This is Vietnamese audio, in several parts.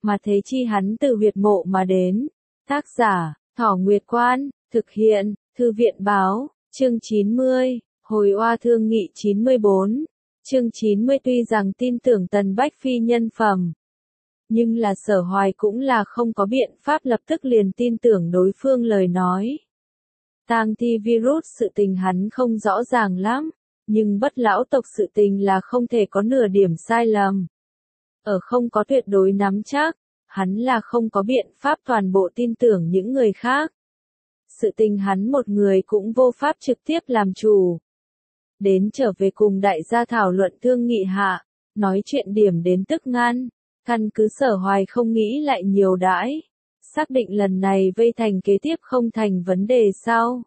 mà thế chi hắn từ huyệt mộ mà đến. Tác giả, Thỏ Nguyệt Quan, thực hiện, Thư viện Báo, chương 90, Hồi oa thương nghị 94, chương 90 tuy rằng tin tưởng Tần Bách Phi nhân phẩm. Nhưng là Sở Hoài cũng là không có biện pháp lập tức liền tin tưởng đối phương lời nói. Tang thi virus sự tình hắn không rõ ràng lắm, nhưng bất lão tộc sự tình là không thể có nửa điểm sai lầm. Ở không có tuyệt đối nắm chắc, hắn là không có biện pháp toàn bộ tin tưởng những người khác. Sự tình hắn một người cũng vô pháp trực tiếp làm chủ. Đến trở về cùng đại gia thảo luận thương nghị hạ, nói chuyện điểm đến tức ngăn, căn cứ Sở Hoài không nghĩ lại nhiều đãi. Xác định lần này vây thành kế tiếp không thành vấn đề sau.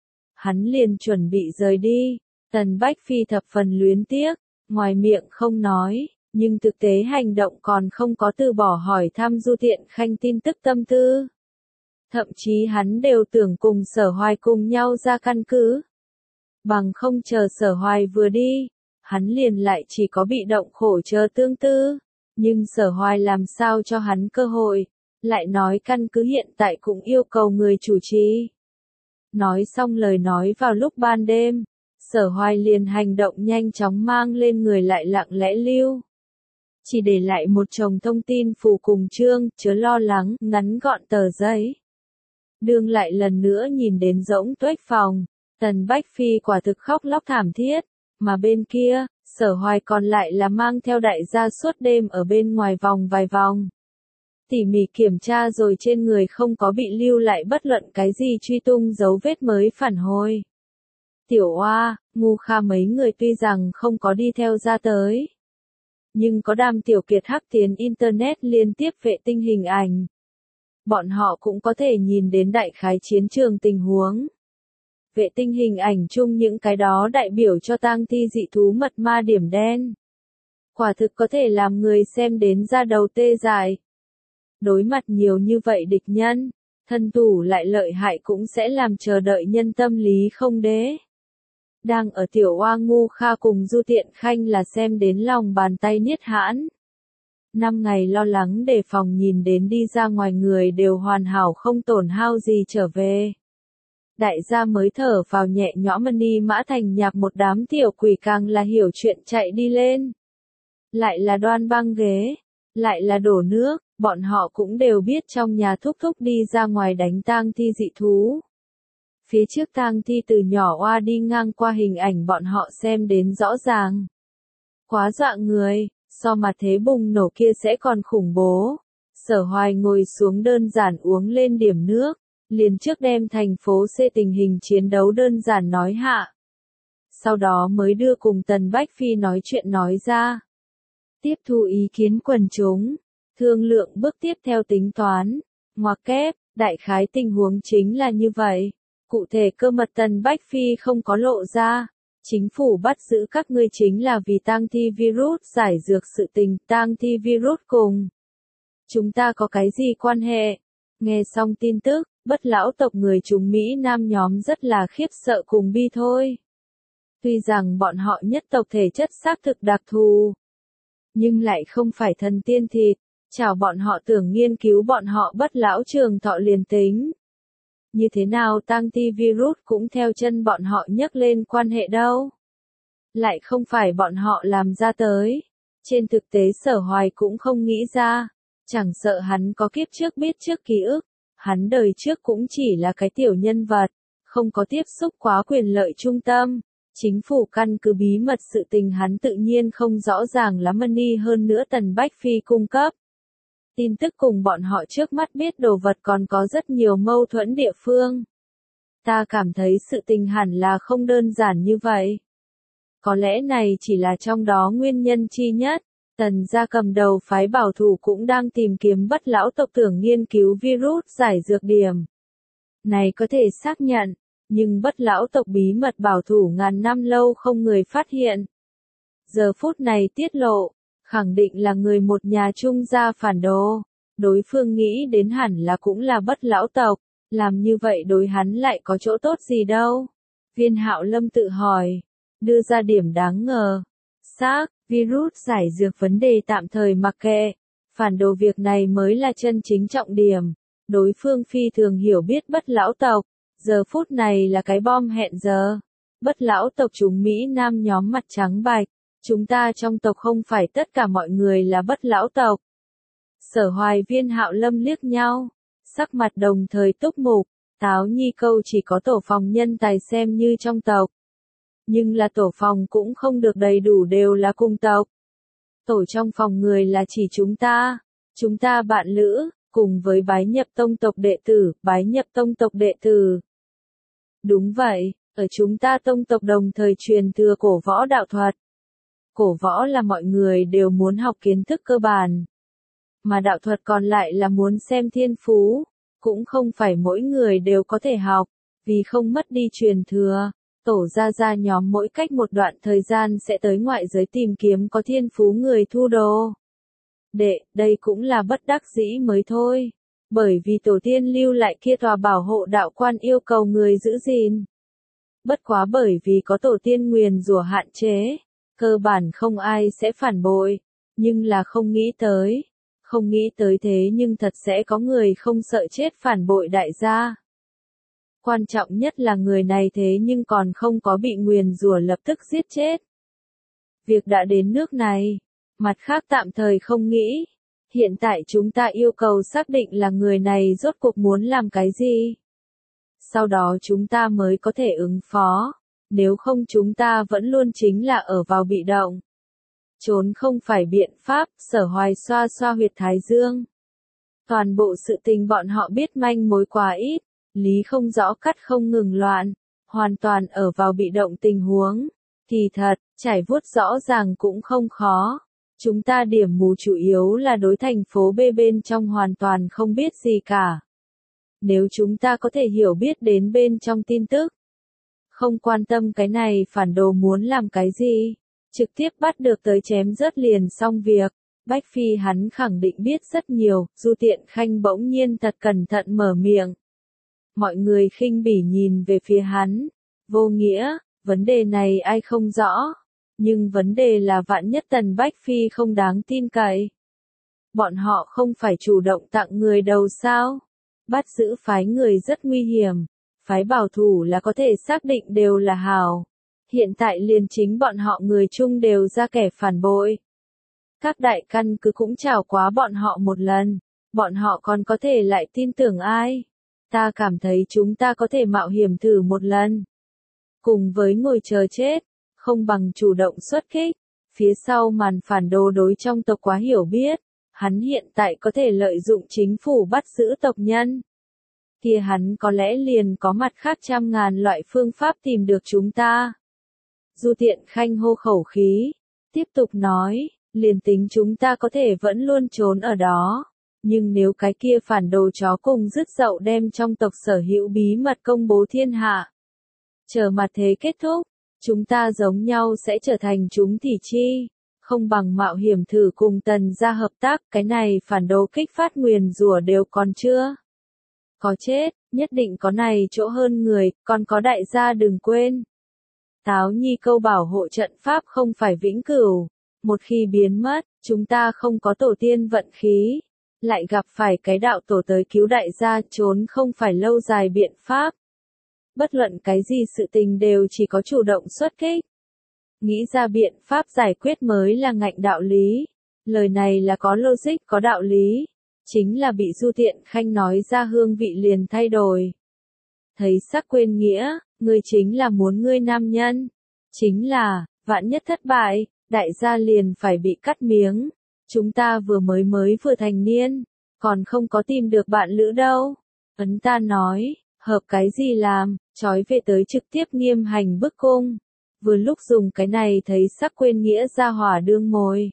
Hắn liền chuẩn bị rời đi, Tần Bách Phi thập phần luyến tiếc, ngoài miệng không nói, nhưng thực tế hành động còn không có từ bỏ hỏi thăm Du Tiện Khanh tin tức tâm tư. Thậm chí hắn đều tưởng cùng Sở Hoài cùng nhau ra căn cứ. Bằng không chờ Sở Hoài vừa đi, hắn liền lại chỉ có bị động khổ chờ tương tư, nhưng Sở Hoài làm sao cho hắn cơ hội. Lại nói căn cứ hiện tại cũng yêu cầu người chủ trì. Nói xong lời nói vào lúc ban đêm, Sở Hoài liền hành động nhanh chóng mang lên người lại lặng lẽ lưu. Chỉ để lại một chồng thông tin phù cùng chương, chớ lo lắng, ngắn gọn tờ giấy. Đương lại lần nữa nhìn đến rỗng tuếch phòng, Tần Bách Phi quả thực khóc lóc thảm thiết, mà bên kia, Sở Hoài còn lại là mang theo đại gia suốt đêm ở bên ngoài vòng vài vòng. Tỉ mỉ kiểm tra rồi trên người không có bị lưu lại bất luận cái gì truy tung dấu vết mới phản hồi. Tiểu Oa, Ngu Kha mấy người tuy rằng không có đi theo ra tới, nhưng có Đàm Tiểu Kiệt hack tiến Internet liên tiếp vệ tinh hình ảnh. Bọn họ cũng có thể nhìn đến đại khái chiến trường tình huống. Vệ tinh hình ảnh chung những cái đó đại biểu cho tang thi dị thú mật ma điểm đen. Quả thực có thể làm người xem đến da đầu tê dại. Đối mặt nhiều như vậy địch nhân, thân thủ lại lợi hại cũng sẽ làm chờ đợi nhân tâm lý không đế. Đang ở Tiểu Oa Ngu Kha cùng Du Tiện Khanh là xem đến lòng bàn tay niết hãn. 5 ngày lo lắng đề phòng nhìn đến đi ra ngoài người đều hoàn hảo không tổn hao gì trở về. Đại gia mới thở vào nhẹ nhõm Ni Mã Thành Nhạc một đám tiểu quỷ càng là hiểu chuyện chạy đi lên. Lại là đoan băng ghế, lại là đổ nước, bọn họ cũng đều biết trong nhà thúc thúc đi ra ngoài đánh tang thi dị thú. Phía trước tang thi từ nhỏ oa đi ngang qua hình ảnh bọn họ xem đến rõ ràng. Quá dọa người, so mà thế bùng nổ kia sẽ còn khủng bố. Sở Hoài ngồi xuống đơn giản uống lên điểm nước, liền trước đem thành phố C tình hình chiến đấu đơn giản nói hạ. Sau đó mới đưa cùng Tần Bách Phi nói chuyện nói ra. Tiếp thu ý kiến quần chúng, thương lượng bước tiếp theo tính toán, ngoặc kép, đại khái tình huống chính là như vậy. Cụ thể cơ mật Tần Bách Phi không có lộ ra. Chính phủ bắt giữ các ngươi chính là vì tang thi virus giải dược sự tình tang thi virus cùng. Chúng ta có cái gì quan hệ? Nghe xong tin tức, bất lão tộc người chúng Mỹ Nam nhóm rất là khiếp sợ cùng bi thôi. Tuy rằng bọn họ nhất tộc thể chất xác thực đặc thù, nhưng lại không phải thần tiên thịt, chào bọn họ tưởng nghiên cứu bọn họ bất lão trường thọ liền tính. Như thế nào tang thi virus cũng theo chân bọn họ nhấc lên quan hệ đâu. Lại không phải bọn họ làm ra tới. Trên thực tế Sở Hoài cũng không nghĩ ra. Chẳng sợ hắn có kiếp trước biết trước ký ức. Hắn đời trước cũng chỉ là cái tiểu nhân vật. Không có tiếp xúc quá quyền lợi trung tâm. Chính phủ căn cứ bí mật sự tình hắn tự nhiên không rõ ràng lắm Ni hơn nữa Tần Bách Phi cung cấp. Tin tức cùng bọn họ trước mắt biết đồ vật còn có rất nhiều mâu thuẫn địa phương. Ta cảm thấy sự tình hẳn là không đơn giản như vậy. Có lẽ này chỉ là trong đó nguyên nhân chi nhất. Tần gia cầm đầu phái bảo thủ cũng đang tìm kiếm bất lão tộc tưởng nghiên cứu virus giải dược điểm. Này có thể xác nhận, nhưng bất lão tộc bí mật bảo thủ ngàn năm lâu không người phát hiện. Giờ phút này tiết lộ. Khẳng định là người một nhà trung gia phản đồ. Đối phương nghĩ đến hẳn là cũng là bất lão tộc. Làm như vậy đối hắn lại có chỗ tốt gì đâu. Viên Hạo Lâm tự hỏi. Đưa ra điểm đáng ngờ. Xác, virus giải dược vấn đề tạm thời mặc kệ. Phản đồ việc này mới là chân chính trọng điểm. Đối phương phi thường hiểu biết Bất lão tộc, giờ phút này là cái bom hẹn giờ. Bất lão tộc chúng Mỹ Nam nhóm mặt trắng bạch, chúng ta trong tộc không phải tất cả mọi người là Bất lão tộc. Sở Hoài Viên Hạo Lâm liếc nhau, sắc mặt đồng thời túc mục, Táo Nhi Câu chỉ có tổ phòng nhân tài xem như trong tộc. Nhưng là tổ phòng cũng không được đầy đủ đều là cùng tộc. Tổ trong phòng người là chỉ chúng ta bạn lữ, cùng với bái nhập tông tộc đệ tử, bái nhập tông tộc đệ tử. Đúng vậy, ở chúng ta tông tộc đồng thời truyền thừa cổ võ đạo thuật. Cổ võ là mọi người đều muốn học kiến thức cơ bản. Mà đạo thuật còn lại là muốn xem thiên phú, cũng không phải mỗi người đều có thể học, vì không mất đi truyền thừa. Tổ gia nhóm mỗi cách một đoạn thời gian sẽ tới ngoại giới tìm kiếm có thiên phú người thu đồ. Đây cũng là bất đắc dĩ mới thôi. Bởi vì tổ tiên lưu lại kia tòa bảo hộ đạo quan yêu cầu người giữ gìn. Bất quá bởi vì có tổ tiên nguyền rủa hạn chế, cơ bản không ai sẽ phản bội, nhưng là không nghĩ tới thế nhưng thật sẽ có người không sợ chết phản bội đại gia. Quan trọng nhất là người này thế nhưng còn không có bị nguyền rủa lập tức giết chết. Việc đã đến nước này, mặt khác tạm thời không nghĩ. Hiện tại chúng ta yêu cầu xác định là người này rốt cuộc muốn làm cái gì. Sau đó chúng ta mới có thể ứng phó, nếu không chúng ta vẫn luôn chính là ở vào bị động. Trốn không phải biện pháp, Sở Hoài xoa xoa huyệt thái dương. Toàn bộ sự tình bọn họ biết manh mối quá ít, lý không rõ cắt không ngừng loạn, hoàn toàn ở vào bị động tình huống. Thì thật, trải vuốt rõ ràng cũng không khó. Chúng ta điểm mù chủ yếu là đối thành phố B bên trong hoàn toàn không biết gì cả. Nếu chúng ta có thể hiểu biết đến bên trong tin tức, không quan tâm cái này phản đồ muốn làm cái gì, trực tiếp bắt được tới chém rớt liền xong việc. Bách Phi hắn khẳng định biết rất nhiều, Du Tiện Khanh bỗng nhiên thật cẩn thận mở miệng. Mọi người khinh bỉ nhìn về phía hắn. Vô nghĩa, vấn đề này ai không rõ. Nhưng vấn đề là vạn nhất Tần Bách Phi không đáng tin cậy. Bọn họ không phải chủ động tặng người đầu sao? Bắt giữ phái người rất nguy hiểm. Phái bảo thủ là có thể xác định đều là hảo. Hiện tại liền chính bọn họ người chung đều ra kẻ phản bội. Các đại căn cứ cũng chào quá bọn họ một lần. Bọn họ còn có thể lại tin tưởng ai? Ta cảm thấy chúng ta có thể mạo hiểm thử một lần. Cùng với ngồi chờ chết, không bằng chủ động xuất kích. Phía sau màn phản đồ đối trong tộc quá hiểu biết, hắn hiện tại có thể lợi dụng chính phủ bắt giữ tộc nhân. Kia hắn có lẽ liền có mặt khác trăm ngàn loại phương pháp tìm được chúng ta. Du Tiện Khanh hô khẩu khí, tiếp tục nói, liền tính chúng ta có thể vẫn luôn trốn ở đó. Nhưng nếu cái kia phản đồ chó cùng dứt dậu đem trong tộc sở hữu bí mật công bố thiên hạ. Chờ mặt thế kết thúc, chúng ta giống nhau sẽ trở thành chúng thì chi. Không bằng mạo hiểm thử cùng Tần gia hợp tác, cái này phản đồ kích phát nguyền rủa đều còn chưa. Có chết, nhất định có này chỗ hơn người, còn có đại gia đừng quên. Táo Nhi Câu bảo hộ trận pháp không phải vĩnh cửu. Một khi biến mất, chúng ta không có tổ tiên vận khí. Lại gặp phải cái đạo tổ tới cứu đại gia, trốn không phải lâu dài biện pháp. Bất luận cái gì sự tình đều chỉ có chủ động xuất kích. Nghĩ ra biện pháp giải quyết mới là ngạnh đạo lý. Lời này là có logic, có đạo lý. Chính là bị Du Tiện Khanh nói ra hương vị liền thay đổi. Thấy sắc quên nghĩa, ngươi chính là muốn ngươi nam nhân. Chính là, vạn nhất thất bại, đại gia liền phải bị cắt miếng. Chúng ta vừa vừa thành niên, còn không có tìm được bạn lữ đâu. Ấn ta nói, hợp cái gì làm, trói về tới trực tiếp nghiêm hành bức cung. Vừa lúc dùng cái này thấy sắc quên nghĩa ra hỏa đương mồi.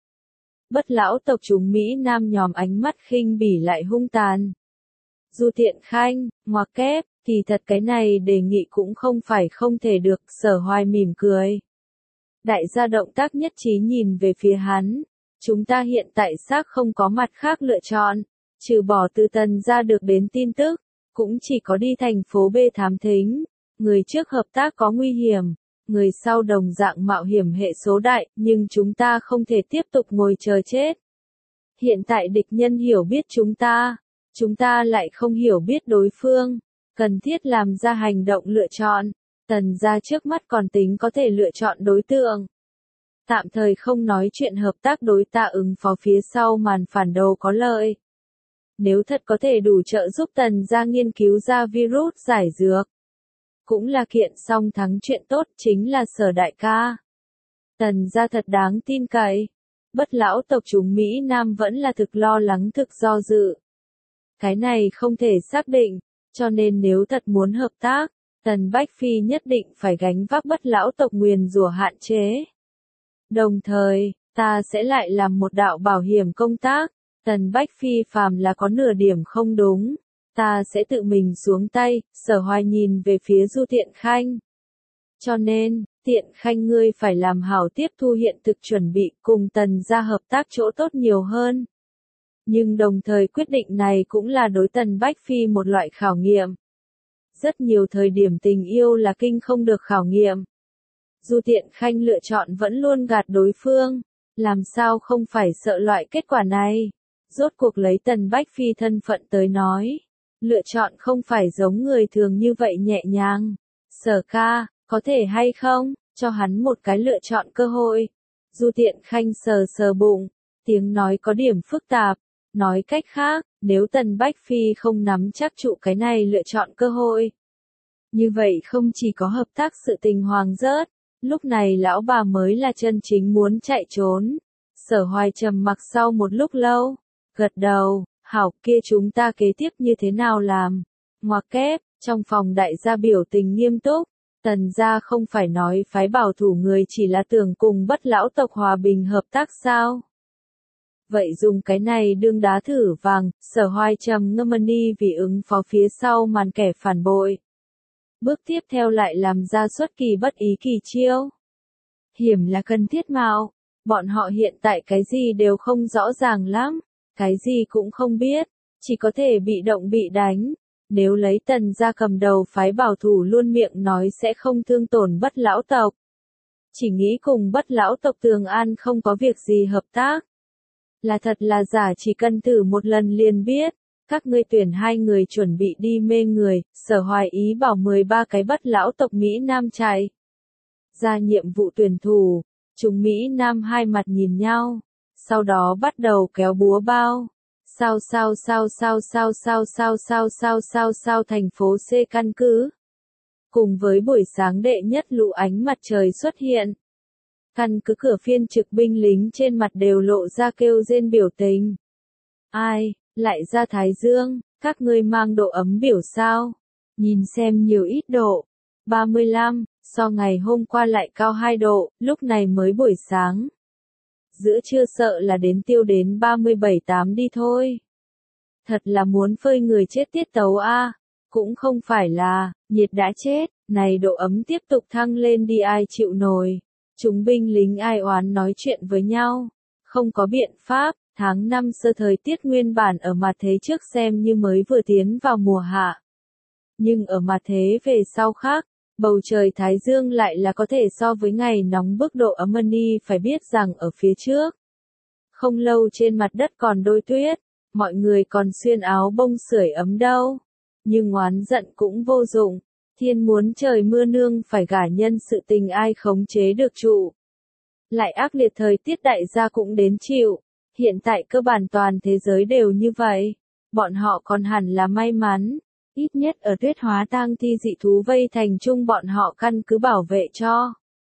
Bất lão tộc chúng Mỹ Nam nhóm ánh mắt khinh bỉ lại hung tàn. Du Tiện Khanh, ngoặc kép, kỳ thật cái này đề nghị cũng không phải không thể được, Sở Hoài mỉm cười. Đại gia động tác nhất trí nhìn về phía hắn. Chúng ta hiện tại xác không có mặt khác lựa chọn, trừ bỏ từ Tần gia được đến tin tức, cũng chỉ có đi thành phố B thám thính. Người trước hợp tác có nguy hiểm, người sau đồng dạng mạo hiểm hệ số đại, nhưng chúng ta không thể tiếp tục ngồi chờ chết. Hiện tại địch nhân hiểu biết chúng ta lại không hiểu biết đối phương, cần thiết làm ra hành động lựa chọn. Tần gia trước mắt còn tính có thể lựa chọn đối tượng. Tạm thời không nói chuyện hợp tác đối tạ ứng phó phía sau màn phản đồ có lợi. Nếu thật có thể đủ trợ giúp tần gia nghiên cứu ra virus giải dược, cũng là kiện song thắng chuyện tốt, chính là Sở đại ca. Tần gia thật đáng tin cậy. Bất lão tộc chúng Mỹ Nam vẫn là thực lo lắng thực do dự. Cái này không thể xác định, cho nên nếu thật muốn hợp tác, Tần Bách Phi nhất định phải gánh vác bất lão tộc nguyền rủa hạn chế. Đồng thời, ta sẽ lại làm một đạo bảo hiểm công tác. Tần Bách Phi phàm là có nửa điểm không đúng, ta sẽ tự mình xuống tay. Sở Hoài nhìn về phía Du Tiện Khanh. Cho nên, Tiện Khanh ngươi phải làm hảo tiếp thu hiện thực, chuẩn bị cùng Tần gia hợp tác chỗ tốt nhiều hơn. Nhưng đồng thời quyết định này cũng là đối Tần Bách Phi một loại khảo nghiệm. Rất nhiều thời điểm tình yêu là kinh không được khảo nghiệm. Du Tiện Khanh lựa chọn vẫn luôn gạt đối phương, làm sao không phải sợ loại kết quả này. Rốt cuộc lấy Tần Bách Phi thân phận tới nói, lựa chọn không phải giống người thường như vậy nhẹ nhàng. Sở ca, có thể hay không, cho hắn một cái lựa chọn cơ hội. Du Tiện Khanh sờ sờ bụng, tiếng nói có điểm phức tạp. Nói cách khác, nếu Tần Bách Phi không nắm chắc trụ cái này lựa chọn cơ hội, như vậy không chỉ có hợp tác sự tình hoàng rớt, lúc này lão bà mới là chân chính muốn chạy trốn. Sở Hoài trầm mặc sau một lúc lâu, gật đầu, hảo, kia chúng ta kế tiếp như thế nào làm? Ngoặc kép, trong phòng đại gia biểu tình nghiêm túc, Tần gia không phải nói phái bảo thủ người chỉ là tưởng cùng bất lão tộc hòa bình hợp tác sao? Vậy dùng cái này đương đá thử vàng. Sở Hoài trầm ngâm đi vì ứng phó phía sau màn kẻ phản bội. Bước tiếp theo lại làm ra xuất kỳ bất ý kỳ chiêu. Hiểm là cần thiết mạo, bọn họ hiện tại cái gì đều không rõ ràng lắm, cái gì cũng không biết, chỉ có thể bị động bị đánh. Nếu lấy Tần gia cầm đầu phái bảo thủ luôn miệng nói sẽ không thương tổn bất lão tộc, chỉ nghĩ cùng bất lão tộc Tường An không có việc gì hợp tác. Là thật là giả chỉ cần thử một lần liền biết. Các ngươi tuyển 2 người chuẩn bị đi mê người. Sở Hoài ý bảo 13 cái bất lão tộc Mỹ Nam chạy ra nhiệm vụ tuyển thủ. Chúng Mỹ Nam hai mặt nhìn nhau, sau đó bắt đầu kéo búa bao. Sao thành phố C căn cứ. Cùng với buổi sáng đệ nhất lũ ánh mặt trời xuất hiện, căn cứ cửa phiên trực binh lính trên mặt đều lộ ra kêu rên biểu tình. Ai, lại ra Thái Dương, các ngươi mang độ ấm biểu sao? Nhìn xem nhiều ít độ. 35, so ngày hôm qua lại cao 2 độ, lúc này mới buổi sáng. Giữa trưa sợ là đến tiêu đến 37-8 đi thôi. Thật là muốn phơi người chết tiết tấu a. Cũng không phải là, nhiệt đã chết, này độ ấm tiếp tục thăng lên đi ai chịu nổi. Chúng binh lính ai oán nói chuyện với nhau. Không có biện pháp, tháng 5 sơ thời tiết nguyên bản ở mặt thế trước xem như mới vừa tiến vào mùa hạ. Nhưng ở mặt thế về sau khác, bầu trời Thái Dương lại là có thể so với ngày nóng bức độ ấm đi, phải biết rằng ở phía trước. Không lâu trên mặt đất còn đôi tuyết, mọi người còn xuyên áo bông sưởi ấm đâu. Nhưng oán giận cũng vô dụng. Thiên muốn trời mưa nương phải gả nhân sự tình ai khống chế được trụ. Lại ác liệt thời tiết đại gia cũng đến chịu. Hiện tại cơ bản toàn thế giới đều như vậy. Bọn họ còn hẳn là may mắn. Ít nhất ở tuyết hóa tang thi dị thú vây thành chung bọn họ căn cứ bảo vệ cho.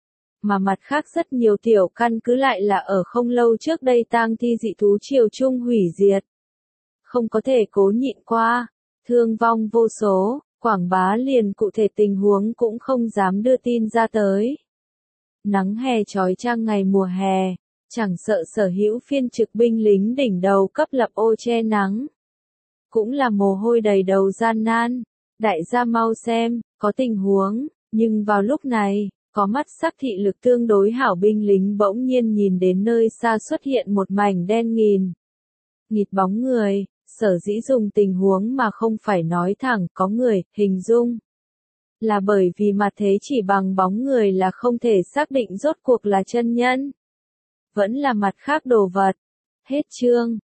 Mà mặt khác rất nhiều tiểu căn cứ lại là ở không lâu trước đây tang thi dị thú triều chung hủy diệt. Không có thể cố nhịn qua. Thương vong vô số. Quảng bá liền cụ thể tình huống cũng không dám đưa tin ra tới. Nắng hè chói chang ngày mùa hè, chẳng sợ sở hữu phiên trực binh lính đỉnh đầu cấp lập ô che nắng. Cũng là mồ hôi đầy đầu gian nan. Đại gia mau xem, có tình huống, nhưng vào lúc này, có mắt sắc thị lực tương đối hảo binh lính bỗng nhiên nhìn đến nơi xa xuất hiện một mảnh đen nghịt bóng người. Sở dĩ dùng tình huống mà không phải nói thẳng có người, hình dung. Là bởi vì mặt thế chỉ bằng bóng người là không thể xác định rốt cuộc là chân nhân. Vẫn là mặt khác đồ vật. Hết chương.